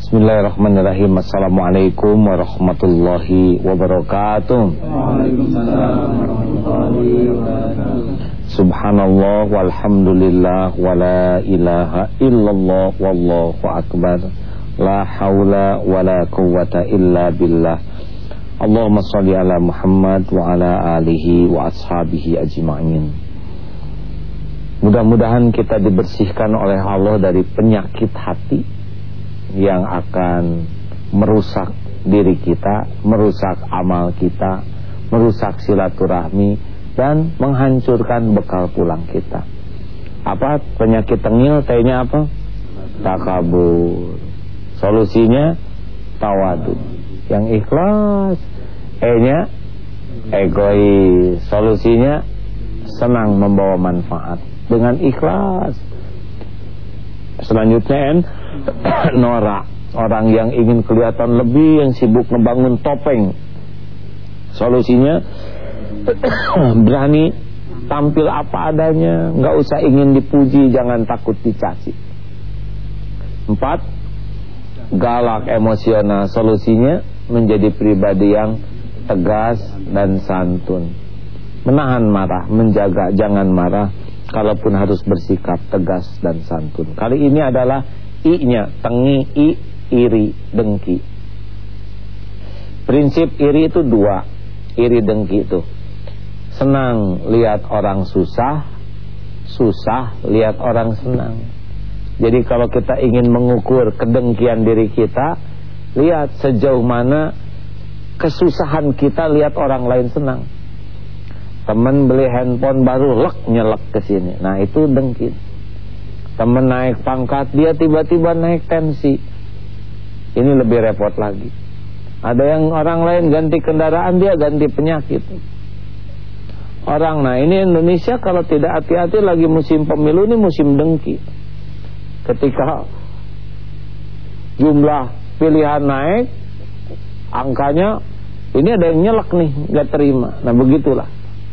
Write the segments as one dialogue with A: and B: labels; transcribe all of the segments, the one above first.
A: Bismillahirrahmanirrahim. Assalamualaikum warahmatullahi wabarakatuh.
B: Waalaikumsalam warahmatullahi wabarakatuh.
A: Subhanallah walhamdulillah wala ilaha illallah wallahu akbar. La haula wala quwwata illa billah. Allahumma shalli ala Muhammad wa ala alihi wa ashabihi ajma'in. Mudah-mudahan kita dibersihkan oleh Allah dari penyakit hati yang akan merusak diri kita, merusak amal kita, merusak silaturahmi, dan menghancurkan bekal pulang kita. Apa penyakit tengil? T-nya apa? Takabur. Solusinya tawadhu. Yang ikhlas. E-nya egois. Solusinya senang membawa manfaat dengan ikhlas. Selanjutnya norak. Orang yang ingin kelihatan lebih, yang sibuk ngebangun topeng. Solusinya berani tampil apa adanya, nggak usah ingin dipuji, jangan takut dicaci. 4, galak emosional. Solusinya menjadi pribadi yang tegas dan santun, menahan marah, menjaga jangan marah, kalaupun harus bersikap tegas dan santun. Kali ini adalah I-nya, tengi, iri, dengki. Prinsip iri itu 2. Iri dengki itu senang lihat orang susah, susah lihat orang senang. Jadi kalau kita ingin mengukur kedengkian diri kita, lihat sejauh mana kesusahan kita lihat orang lain senang. Temen beli handphone baru, nyelek ke sini. Nah, itu dengki. Temen naik pangkat, dia tiba-tiba naik tensi. Ini lebih repot lagi. Ada yang orang lain ganti kendaraan, dia ganti penyakit. Nah ini Indonesia kalau tidak hati-hati lagi musim pemilu, ini musim dengki. Ketika jumlah pilihan naik, angkanya ini ada yang nyelek nih, gak terima. Nah begitulah.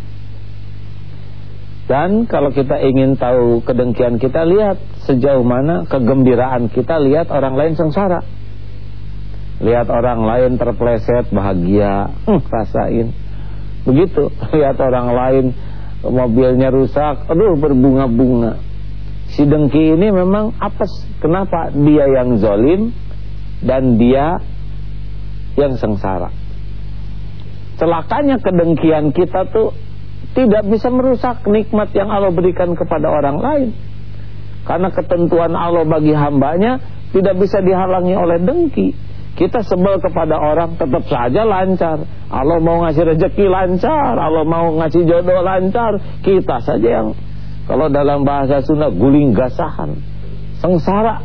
A: Dan kalau kita ingin tahu kedengkian kita, lihat sejauh mana kegembiraan kita lihat orang lain sengsara. Lihat orang lain terpleset, bahagia, rasain. Begitu, lihat orang lain mobilnya rusak, aduh berbunga-bunga. Si dengki ini memang apes. Kenapa? Dia yang zalim dan dia yang sengsara. Celakanya kedengkian kita tuh tidak bisa merusak nikmat yang Allah berikan kepada orang lain. Karena ketentuan Allah bagi hambanya tidak bisa dihalangi oleh dengki. Kita sebel kepada orang, tetap saja lancar. Allah mau ngasih rezeki lancar, Allah mau ngasih jodoh lancar. Kita saja yang, kalau dalam bahasa Sunda, guling gasahan, sengsara.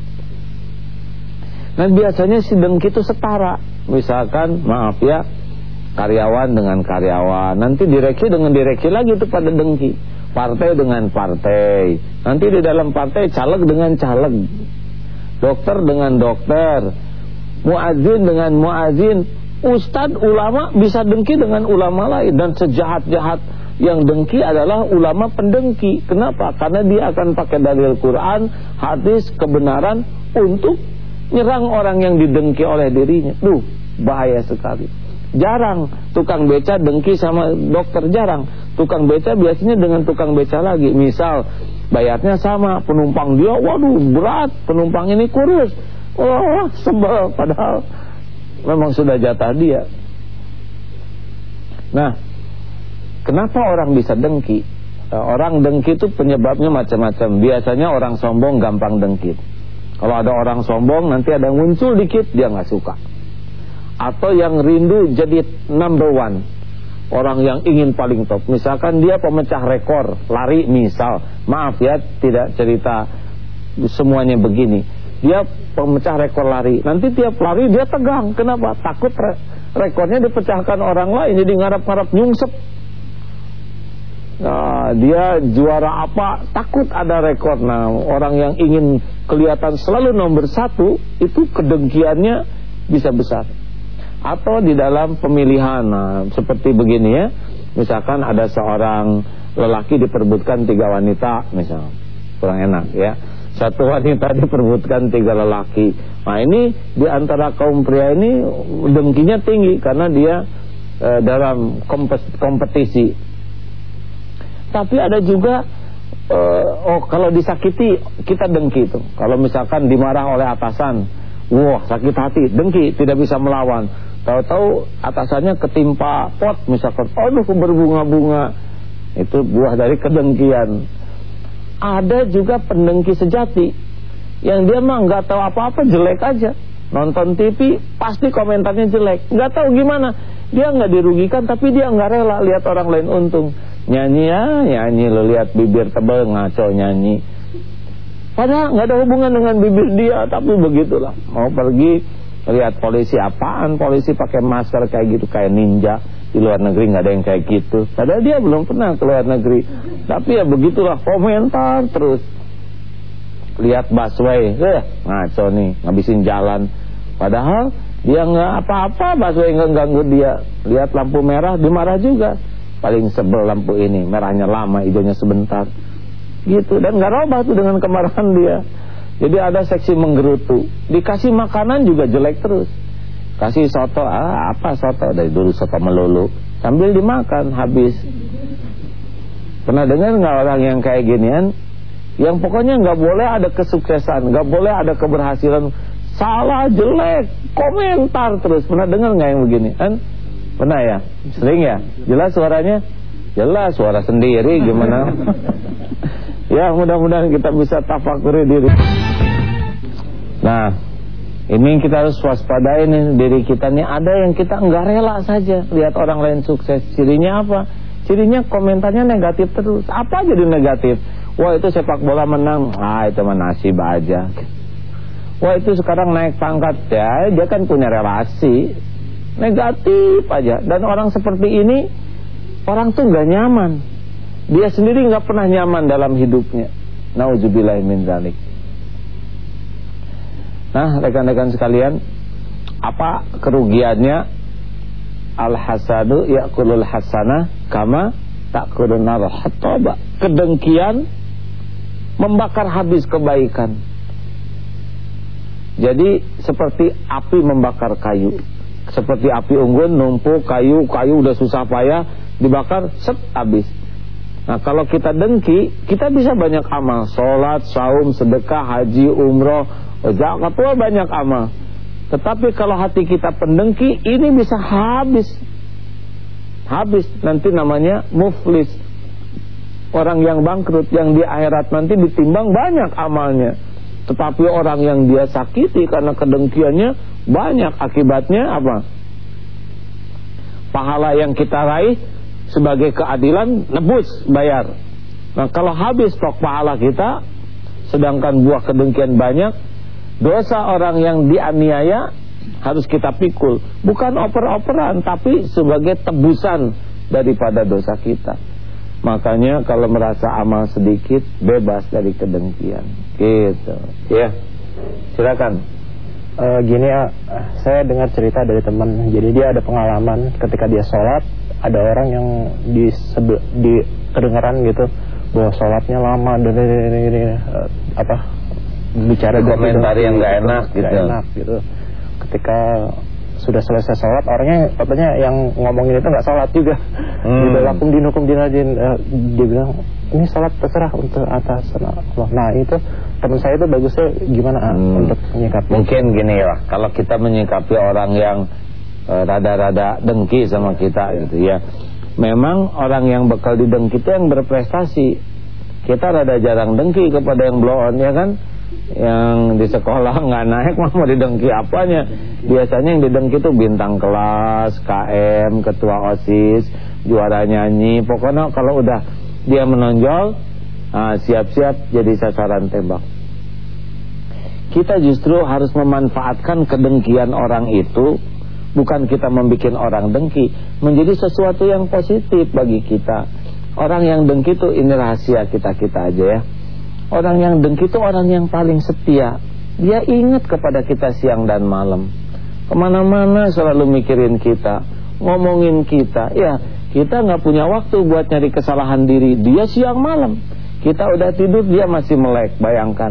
A: Nah biasanya si dengki itu setara. Misalkan, maaf ya, karyawan dengan karyawan, nanti direksi dengan direksi lagi, itu pada dengki. Partai dengan partai, nanti di dalam partai caleg dengan caleg, dokter dengan dokter, muazin dengan muazin, ustadz, ulama bisa dengki dengan ulama lain. Dan sejahat-jahat yang dengki adalah ulama pendengki. Kenapa? Karena dia akan pakai dalil Quran, hadis, kebenaran untuk nyerang orang yang didengki oleh dirinya. Duh, bahaya sekali. Jarang tukang beca dengki sama dokter, jarang. Tukang beca biasanya dengan tukang beca lagi. Misal bayarnya sama, penumpang dia waduh berat, penumpang ini kurus, wah sebel, padahal memang sudah jatah dia. Nah, kenapa orang bisa dengki? Orang dengki itu penyebabnya macam-macam. Biasanya orang sombong gampang dengki. Kalau ada orang sombong, nanti ada yang muncul dikit, dia gak suka. Atau yang rindu jadi number one, orang yang ingin paling top. Misalkan dia pemecah rekor lari, misal, maaf ya, tidak cerita semuanya begini. Dia pemecah rekor lari, nanti tiap lari dia tegang. Kenapa? Takut rekornya dipecahkan orang lain, jadi ngarap-ngarap nyungsep. Nah, dia juara apa, takut ada rekor. Nah, orang yang ingin kelihatan selalu nomor 1, itu kedengkiannya bisa besar. Atau di dalam pemilihan, nah, seperti begini ya, misalkan ada seorang lelaki diperebutkan 3 wanita, misalnya, kurang enak ya. Satu wanita diperebutkan 3 lelaki. Nah ini di antara kaum pria ini dengkinya tinggi karena dia dalam kompetisi. Tapi ada juga kalau disakiti kita dengki itu. Kalau misalkan dimarah oleh atasan, wah sakit hati, dengki, tidak bisa melawan. Tahu-tahu atasannya ketimpa pot misalkan, aduh berbunga-bunga. Itu buah dari kedengkian. Ada juga pendengki sejati yang dia mah nggak tahu apa-apa, jelek aja. Nonton TV pasti komentarnya jelek, nggak tahu gimana. Dia nggak dirugikan tapi dia nggak rela lihat orang lain untung. Nyanyi lo lihat bibir tebal ngaco nyanyi. Padahal nggak ada hubungan dengan bibir dia, tapi begitulah. Mau pergi lihat polisi, apaan polisi pakai masker kayak gitu kayak ninja. Di luar negeri nggak ada yang kayak gitu. Padahal dia belum pernah ke luar negeri. Tapi ya begitulah, komentar terus. Lihat busway, ngaco nih, ngabisin jalan. Padahal dia nggak apa-apa, busway nggak ganggu dia. Lihat lampu merah, dimarah juga. Paling sebel lampu ini, merahnya lama, hijaunya sebentar. Gitu, dan nggak robah tuh dengan kemarahan dia. Jadi ada seksi menggerutu. Dikasih makanan juga jelek terus. Kasih soto, apa soto? Dari dulu soto melulu. Sambil dimakan, habis. Pernah dengar nggak orang yang kayak ginian? Yang pokoknya nggak boleh ada kesuksesan, nggak boleh ada keberhasilan. Salah, jelek, komentar terus. Pernah dengar nggak yang begini? Kan? Pernah ya? Sering ya? Jelas suaranya? Jelas, suara sendiri gimana? Ya mudah-mudahan kita bisa tafakuri diri. Nah, ini kita harus waspadai nih diri kita nih. Ada yang kita nggak rela saja lihat orang lain sukses. Cirinya apa? Cirinya komentarnya negatif terus. Apa jadi negatif? Wah itu sepak bola menang, itu mah nasib aja. Wah itu sekarang naik pangkat, ya dia kan punya relasi. Negatif aja. Dan orang seperti ini, orang tuh nggak nyaman. Dia sendiri nggak pernah nyaman dalam hidupnya. Nauzubillahi min dzalik. Nah rekan-rekan sekalian, apa kerugiannya? Al-hasadu ya'kulul hasanah kama ta'kulun nar hataba. Kedengkian membakar habis kebaikan. Jadi seperti api membakar kayu. Seperti api unggun numpuk kayu udah susah payah dibakar, set habis. Nah kalau kita dengki, kita bisa banyak amal, sholat, saum, sedekah, haji, umroh, zakat, banyak amal. Tetapi kalau hati kita pendengki, ini bisa habis. Habis, nanti namanya muflis. Orang yang bangkrut, yang di akhirat nanti ditimbang banyak amalnya. Tetapi orang yang dia sakiti karena kedengkiannya banyak, akibatnya apa? Pahala yang kita raih sebagai keadilan nebus, bayar. Nah kalau habis stok pahala kita, sedangkan buah kedengkian banyak, dosa orang yang dianiaya harus kita pikul. Bukan oper-operan, tapi sebagai tebusan daripada dosa kita. Makanya kalau merasa amal sedikit, bebas dari kedengkian. Gitu. Ya, silakan.
C: Gini ya, saya dengar cerita dari teman. Jadi dia ada pengalaman ketika dia sholat, ada orang yang di kedengaran gitu bahwa sholatnya lama dan bicara
A: komentar yang nggak enak
C: gitu. Ketika sudah selesai sholat, orangnya katanya yang ngomongin itu nggak sholat juga. Gitu, lakum dinukum dinajin. Dia bilang ini sholat terserah untuk atas Allah. Nah itu teman saya itu bagusnya gimana untuk menyikapi?
A: Mungkin gini lah, kalau kita menyikapi orang yang rada-rada dengki sama kita gitu ya. Memang orang yang bakal didengki itu yang berprestasi. Kita rada jarang dengki kepada yang blow on ya kan. Yang di sekolah nggak naik mau didengki apanya. Biasanya yang didengki itu bintang kelas, KM, ketua OSIS, juara nyanyi. Pokoknya kalau udah dia menonjol, siap-siap jadi sasaran tembak. Kita justru harus memanfaatkan kedengkian orang itu, bukan kita membuat orang dengki, menjadi sesuatu yang positif bagi kita. Orang yang dengki itu, ini rahasia kita-kita aja ya. Orang yang dengki itu orang yang paling setia. Dia ingat kepada kita siang dan malam. Kemana-mana selalu mikirin kita, ngomongin kita. Ya, kita gak punya waktu buat nyari kesalahan diri. Dia siang malam, kita udah tidur dia masih melek. Bayangkan,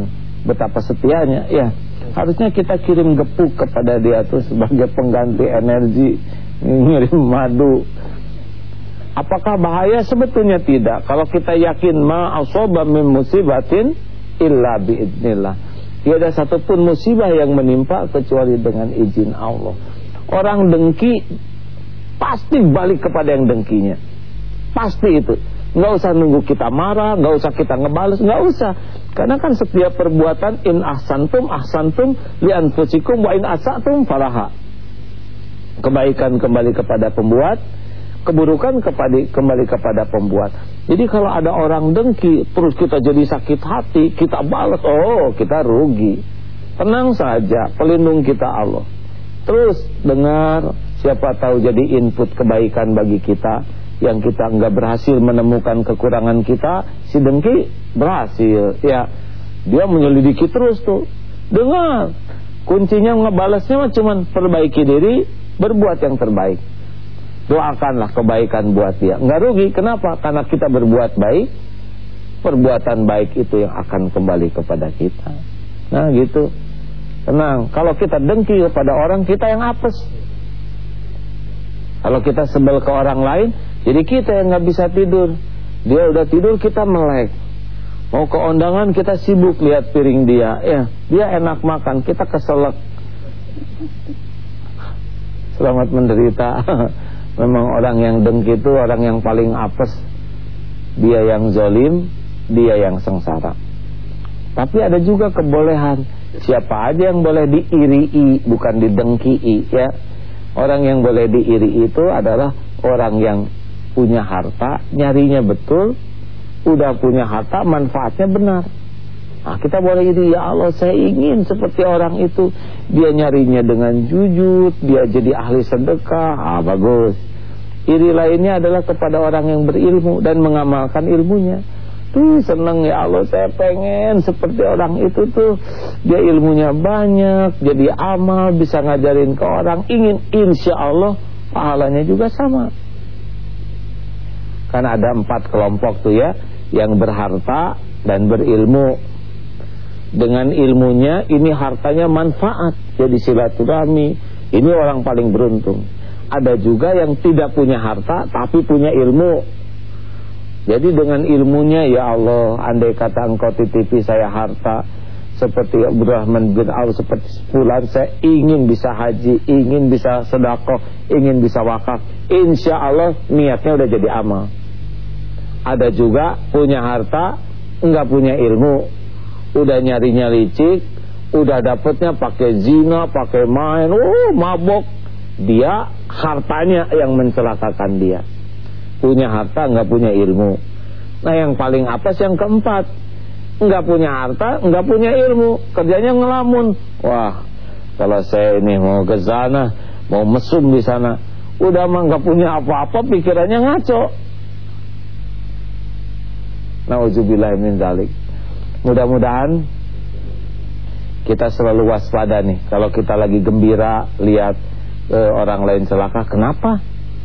A: betapa setianya. Ya, harusnya kita kirim gepuk kepada dia tuh sebagai pengganti energi, ngirim madu. Apakah bahaya? Sebetulnya tidak. Kalau kita yakin ma asaba min musibatin illa biidznillah. Tiada satupun musibah yang menimpa kecuali dengan izin Allah. Orang dengki pasti balik kepada yang dengkinya. Pasti itu. Nggak usah nunggu kita marah, nggak usah kita ngebales, nggak usah. Karena kan setiap perbuatan in ahsantum li anfusikum wa in asatum falaha. Kebaikan kembali kepada pembuat, keburukan kembali kepada pembuat. Jadi kalau ada orang dengki terus kita jadi sakit hati, kita balas, oh kita rugi. Tenang saja, pelindung kita Allah. Terus dengar, siapa tahu jadi input kebaikan bagi kita. Yang kita enggak berhasil menemukan kekurangan kita, si dengki berhasil. Ya, dia menyelidiki terus tuh. Dengar, kuncinya ngebalasnya cuma perbaiki diri, berbuat yang terbaik. Doakanlah kebaikan buat dia. Enggak rugi, kenapa? Karena kita berbuat baik, perbuatan baik itu yang akan kembali kepada kita. Nah gitu. Tenang, kalau kita dengki kepada orang, kita yang apes. Kalau kita sebel ke orang lain, jadi kita yang gak bisa tidur. Dia udah tidur, kita melek. Mau ke undangan, kita sibuk lihat piring dia. Ya, dia enak makan, kita keselak. Selamat menderita. Memang orang yang dengki itu orang yang paling apes. Dia yang zalim, dia yang sengsara. Tapi ada juga kebolehan. Siapa aja yang boleh diirii, bukan didengkii, ya. Orang yang boleh diiri itu adalah orang yang punya harta, nyarinya betul, udah punya harta, manfaatnya benar. Nah, kita boleh iri, ya Allah saya ingin seperti orang itu. Dia nyarinya dengan jujur, dia jadi ahli sedekah, bagus. Iri lainnya adalah kepada orang yang berilmu dan mengamalkan ilmunya. Tuh seneng, ya Allah saya pengen seperti orang itu tuh. Dia ilmunya banyak, jadi amal, bisa ngajarin ke orang. Ingin, insya Allah pahalanya juga sama. Karena ada 4 kelompok tuh ya, yang berharta dan berilmu. Dengan ilmunya ini hartanya manfaat, jadi silaturahmi. Ini orang paling beruntung. Ada juga yang tidak punya harta tapi punya ilmu. Jadi dengan ilmunya, ya Allah, andai kata engkau titipi saya harta seperti Abdurrahman bin Auf, seperti sebulan, saya ingin bisa haji, ingin bisa sedekah, ingin bisa wakaf. Insya Allah niatnya udah jadi amal. Ada juga punya harta, enggak punya ilmu, udah nyarinya licik, udah dapatnya pakai zina, pakai main, mabok. Dia hartanya yang mencelakakan dia. Punya harta, enggak punya ilmu. Nah yang paling apes yang keempat, enggak punya harta, enggak punya ilmu, kerjanya ngelamun. Wah, kalau saya ini mau ke sana, mau mesum di sana, udah mah enggak punya apa-apa, pikirannya ngaco. Nauzubillah min dzalik. Mudah-mudahan kita selalu waspada nih. Kalau kita lagi gembira lihat orang lain celaka, kenapa?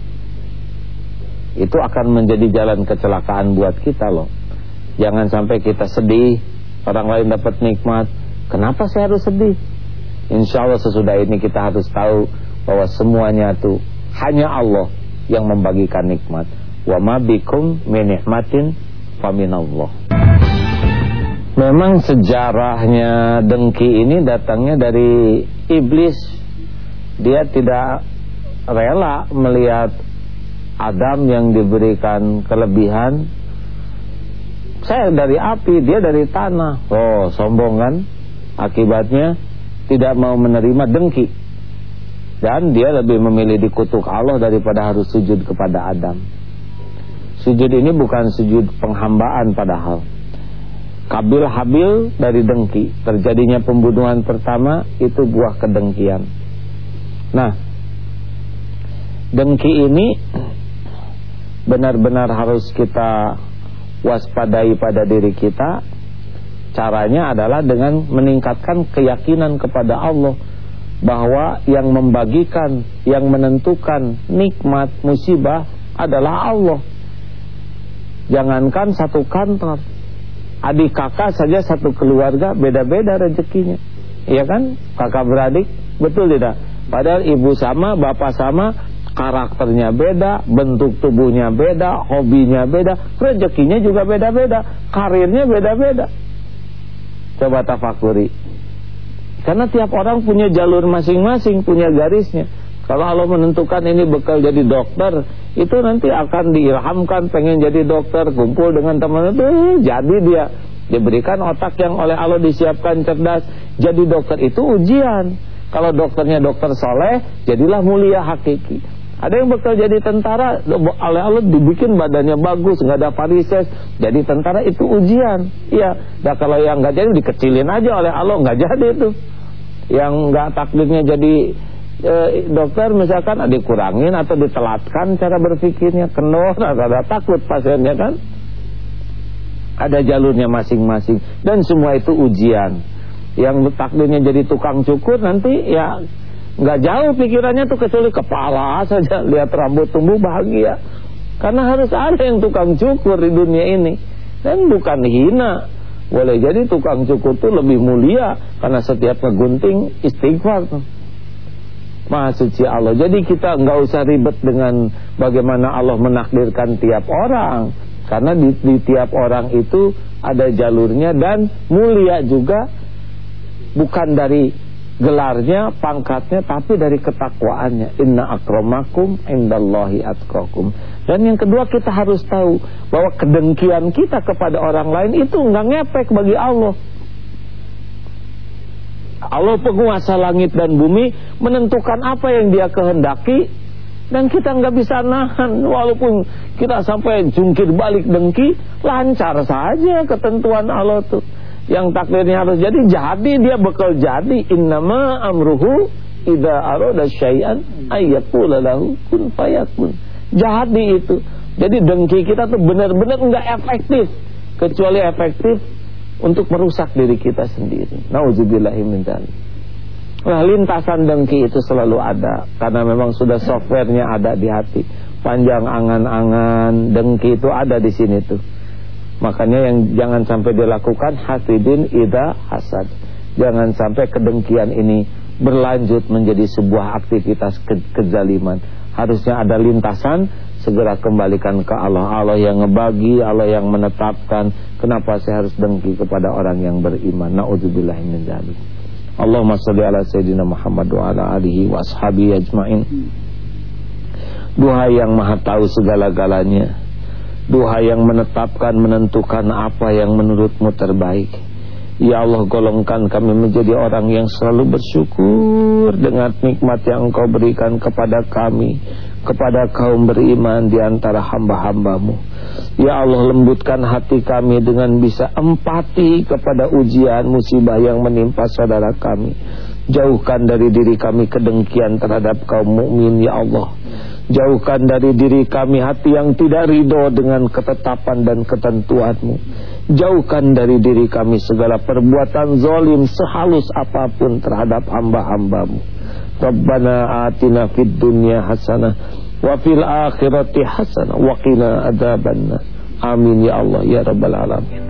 A: Itu akan menjadi jalan kecelakaan buat kita loh. Jangan sampai kita sedih, orang lain dapat nikmat, kenapa saya harus sedih? Insya Allah sesudah ini kita harus tahu bahwa semuanya itu hanya Allah yang membagikan nikmat. Wa ma bikum min nikmatin faminallah. Memang sejarahnya dengki ini datangnya dari iblis. Dia tidak rela melihat Adam yang diberikan kelebihan. Saya dari api, dia dari tanah. Oh, sombong kan? Akibatnya tidak mau menerima dengki. Dan dia lebih memilih dikutuk Allah daripada harus sujud kepada Adam. Sujud ini bukan sujud penghambaan padahal. Kabil Habil dari dengki. Terjadinya pembunuhan pertama itu buah kedengkian. Nah, dengki ini benar-benar harus kita waspadai pada diri kita. Caranya adalah dengan meningkatkan keyakinan kepada Allah bahwa yang membagikan, yang menentukan nikmat, musibah adalah Allah. Jangankan satu kantor, Adik kakak saja satu keluarga beda-beda rezekinya, iya kan? Kakak beradik, betul tidak? Padahal ibu sama, bapak sama, karakternya beda, bentuk tubuhnya beda, hobinya beda, rezekinya juga beda-beda, karirnya beda-beda. Coba tafakuri. Karena tiap orang punya jalur masing-masing, punya garisnya. Kalau Allah menentukan ini bekal jadi dokter, itu nanti akan diilhamkan pengen jadi dokter, kumpul dengan teman itu, jadi dia diberikan otak yang oleh Allah disiapkan cerdas. Jadi dokter itu ujian. Kalau dokternya dokter soleh, jadilah mulia hakiki. Ada yang bekal jadi tentara, oleh Allah dibikin badannya bagus, nggak ada varises, jadi tentara, itu ujian. Iya. Nah kalau yang nggak jadi dikecilin aja oleh Allah, nggak jadi itu. Yang nggak takdirnya jadi dokter misalkan dikurangin atau ditelatkan cara berpikirnya, kendor, ada takut pasiennya kan. Ada jalurnya masing-masing dan semua itu ujian. Yang takdirnya jadi tukang cukur nanti ya nggak jauh pikirannya tuh kecuali kepala saja, lihat rambut tumbuh bahagia. Karena harus ada yang tukang cukur di dunia ini. Dan bukan hina, boleh jadi tukang cukur tuh lebih mulia karena setiap ngegunting istighfar tuh. Maha suci Allah. Jadi kita nggak usah ribet dengan bagaimana Allah menakdirkan tiap orang, karena di tiap orang itu ada jalurnya dan mulia juga bukan dari gelarnya, pangkatnya, tapi dari ketakwaannya. Inna akramakum indallahi atqakum. Dan yang kedua, kita harus tahu bahwa kedengkian kita kepada orang lain itu nggak ngepek bagi Allah. Allah penguasa langit dan bumi, menentukan apa yang dia kehendaki, dan kita nggak bisa nahan. Walaupun kita sampai jungkir balik dengki, lancar saja ketentuan Allah tuh. Yang takdirnya harus jadi dia bakal jadi. Innama amruhu idza arada syai'an ayyaqula lahu kun fayakun. Jadi itu. Jadi dengki kita tuh benar-benar nggak efektif, kecuali efektif untuk merusak diri kita sendiri. Nauzubillahi min dzalik. Nah, lintasan dengki itu selalu ada, karena memang sudah softwarenya ada di hati. Panjang angan-angan dengki itu ada di sini tuh. Makanya yang jangan sampai dilakukan hasidin idza hasad. Jangan sampai kedengkian ini berlanjut menjadi sebuah aktivitas kezaliman. Harusnya ada lintasan, segera kembalikan ke Allah. Allah yang ngebagi, Allah yang menetapkan. Kenapa saya harus dengki kepada orang yang beriman? Na'udzubillahi min dzalik. Allahumma shalli ala sayyidina Muhammad wa ala alihi wa ashabihi ajmain. Duha yang maha tahu segala-galanya, duha yang menetapkan, menentukan apa yang menurutmu terbaik. Ya Allah, golongkan kami menjadi orang yang selalu bersyukur dengan nikmat yang Engkau berikan kepada kami, kepada kaum beriman di antara hamba-hambamu. Ya Allah, lembutkan hati kami dengan bisa empati kepada ujian musibah yang menimpa saudara kami. Jauhkan dari diri kami kedengkian terhadap kaum mukmin, ya Allah. Jauhkan dari diri kami hati yang tidak ridho dengan ketetapan dan ketentuan-Mu. Jauhkan dari diri kami segala perbuatan zalim sehalus apapun terhadap hamba-hamba-Mu. Rabbana atina fid dunya hasanah wa fil akhirati hasanah wa qina adzabannar. Amin ya Allah ya rabbal alamin.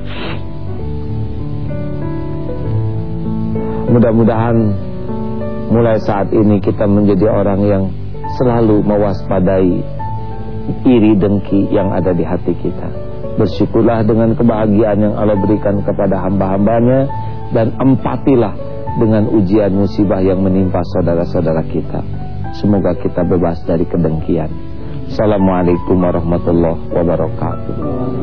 A: Mudah-mudahan mulai saat ini kita menjadi orang yang selalu mewaspadai iri dengki yang ada di hati kita. Bersyukurlah dengan kebahagiaan yang Allah berikan kepada hamba-hambanya, dan empatilah dengan ujian musibah yang menimpa saudara-saudara kita. Semoga kita bebas dari kedengkian. Assalamualaikum warahmatullahi wabarakatuh.